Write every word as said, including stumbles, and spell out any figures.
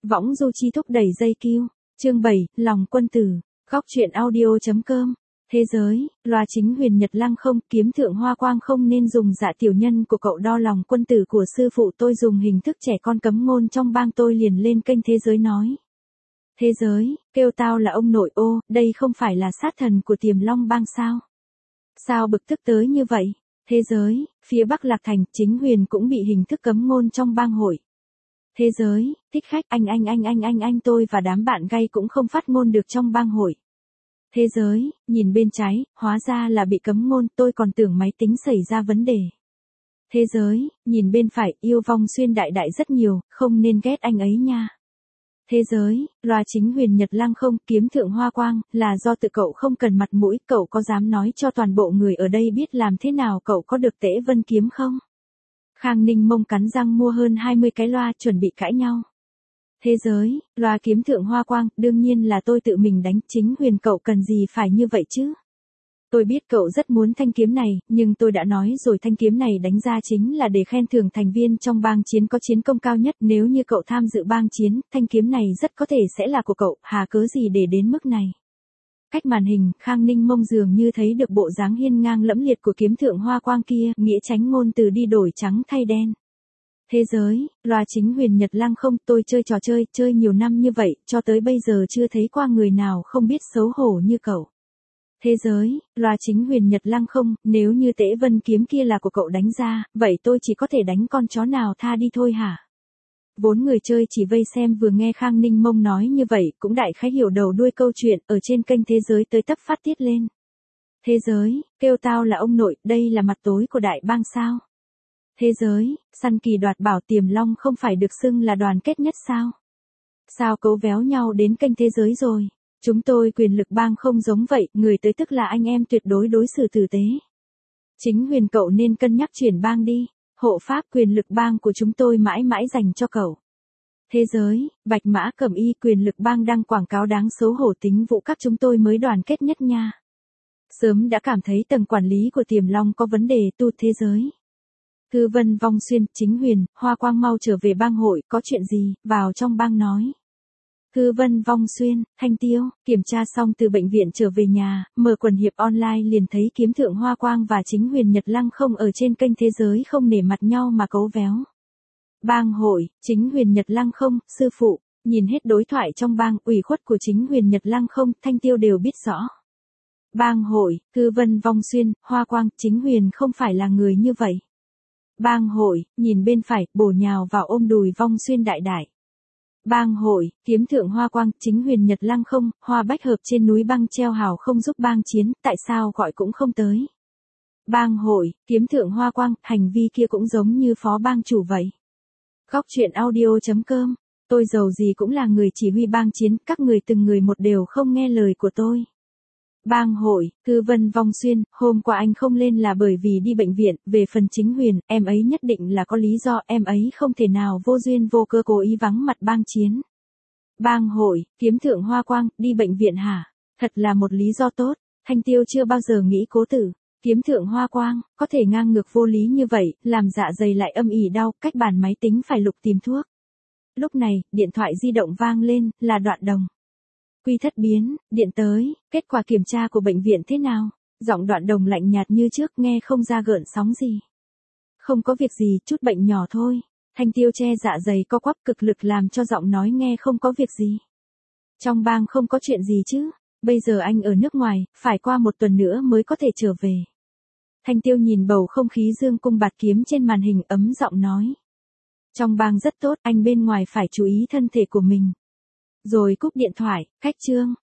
Võng du chi thúc đẩy dây kiêu. Chương bảy, lòng quân tử. Góc truyện audio.com. Thế giới, loa chính huyền Nhật Lăng không, kiếm thượng hoa quang không nên dùng dạ tiểu nhân của cậu đo lòng quân tử của sư phụ tôi dùng hình thức trẻ con cấm ngôn trong bang tôi liền lên kênh Thế giới nói. Thế giới, kêu tao là ông nội ô, đây không phải là sát thần của Tiềm Long bang sao? Sao bực tức tới như vậy? Thế giới, phía Bắc Lạc Thành, chính huyền cũng bị hình thức cấm ngôn trong bang hội. Thế giới, thích khách anh anh anh anh anh anh tôi và đám bạn gay cũng không phát ngôn được trong bang hội. Thế giới, nhìn bên trái, hóa ra là bị cấm ngôn, tôi còn tưởng máy tính xảy ra vấn đề. Thế giới, nhìn bên phải, yêu vong xuyên đại đại rất nhiều, không nên ghét anh ấy nha. Thế giới, loa chính huyền Nhật Lăng không, kiếm thượng hoa quang, là do tự cậu không cần mặt mũi, cậu có dám nói cho toàn bộ người ở đây biết làm thế nào cậu có được Tễ Vân kiếm không? Khang Ninh Mông cắn răng mua hơn hai mươi cái loa chuẩn bị cãi nhau. Thế giới, loa kiếm thượng hoa quang, đương nhiên là tôi tự mình đánh, chính huyền cậu cần gì phải như vậy chứ? Tôi biết cậu rất muốn thanh kiếm này, nhưng tôi đã nói rồi thanh kiếm này đánh ra chính là để khen thưởng thành viên trong bang chiến có chiến công cao nhất, nếu như cậu tham dự bang chiến, thanh kiếm này rất có thể sẽ là của cậu, hà cớ gì để đến mức này. Cách màn hình, Khang Ninh Mông dường như thấy được bộ dáng hiên ngang lẫm liệt của kiếm thượng hoa quang kia, nghĩa tránh ngôn từ đi đổi trắng thay đen. Thế giới, loa chính huyền Nhật Lăng không, tôi chơi trò chơi, chơi nhiều năm như vậy, cho tới bây giờ chưa thấy qua người nào không biết xấu hổ như cậu. Thế giới, loa chính huyền Nhật Lăng không, nếu như Tễ Vân kiếm kia là của cậu đánh ra, vậy tôi chỉ có thể đánh con chó nào tha đi thôi hả? Vốn người chơi chỉ vây xem vừa nghe Khang Ninh Mông nói như vậy, cũng đại khái hiểu đầu đuôi câu chuyện, ở trên kênh Thế giới tới tấp phát tiết lên. Thế giới, kêu tao là ông nội, đây là mặt tối của đại bang sao? Thế giới, săn kỳ đoạt bảo Tiềm Long không phải được xưng là đoàn kết nhất sao? Sao cấu véo nhau đến kênh Thế giới rồi? Chúng tôi quyền lực bang không giống vậy, người tới tức là anh em tuyệt đối đối xử tử tế. Chính huyền cậu nên cân nhắc chuyển bang đi, hộ pháp quyền lực bang của chúng tôi mãi mãi dành cho cậu. Thế giới, Bạch Mã Cẩm Y quyền lực bang đăng quảng cáo đáng xấu hổ tính vụ các chúng tôi mới đoàn kết nhất nha. Sớm đã cảm thấy tầng quản lý của Tiềm Long có vấn đề tu thế giới. Thư Vân Vong Xuyên, chính huyền, hoa quang mau trở về bang hội, có chuyện gì, vào trong bang nói. Thư Vân Vong Xuyên, Thanh Tiêu, kiểm tra xong từ bệnh viện trở về nhà, mở quần hiệp online liền thấy kiếm thượng hoa quang và chính huyền Nhật Lăng không ở trên kênh Thế giới không nể mặt nhau mà cấu véo. Bang hội, chính huyền Nhật Lăng không, sư phụ, nhìn hết đối thoại trong bang, ủy khuất của chính huyền Nhật Lăng không, Thanh Tiêu đều biết rõ. Bang hội, Thư Vân Vong Xuyên, hoa quang, chính huyền không phải là người như vậy. Bang hội, nhìn bên phải, bổ nhào vào ôm đùi Vong Xuyên đại đại. Bang hội, kiếm thượng hoa quang, chính huyền Nhật Lăng không, hoa bách hợp trên núi băng treo hào không giúp bang chiến, tại sao gọi cũng không tới. Bang hội, kiếm thượng hoa quang, hành vi kia cũng giống như phó bang chủ vậy. Góc truyện audio.com, tôi giàu gì cũng là người chỉ huy bang chiến, các người từng người một đều không nghe lời của tôi. Bang hội, Thư Vân Vong Xuyên, hôm qua anh không lên là bởi vì đi bệnh viện, về phần chính huyền, em ấy nhất định là có lý do, em ấy không thể nào vô duyên vô cơ cố ý vắng mặt bang chiến. Bang hội, kiếm thượng hoa quang, đi bệnh viện hả? Thật là một lý do tốt, Thanh Tiêu chưa bao giờ nghĩ cố tử. Kiếm thượng hoa quang, có thể ngang ngược vô lý như vậy, làm dạ dày lại âm ỉ đau, cách bàn máy tính phải lục tìm thuốc. Lúc này, điện thoại di động vang lên, là Đoạn Đồng. Quy thất biến, điện tới, kết quả kiểm tra của bệnh viện thế nào? Giọng Đoạn Đồng lạnh nhạt như trước, nghe không ra gợn sóng gì. Không có việc gì, chút bệnh nhỏ thôi. Thanh Tiêu che dạ dày co quắp cực lực làm cho giọng nói nghe không có việc gì. Trong bang không có chuyện gì chứ, bây giờ anh ở nước ngoài, phải qua một tuần nữa mới có thể trở về. Thanh Tiêu nhìn bầu không khí dương cung bạt kiếm trên màn hình ấm giọng nói. Trong bang rất tốt, anh bên ngoài phải chú ý thân thể của mình. Rồi cúp điện thoại, cách chương.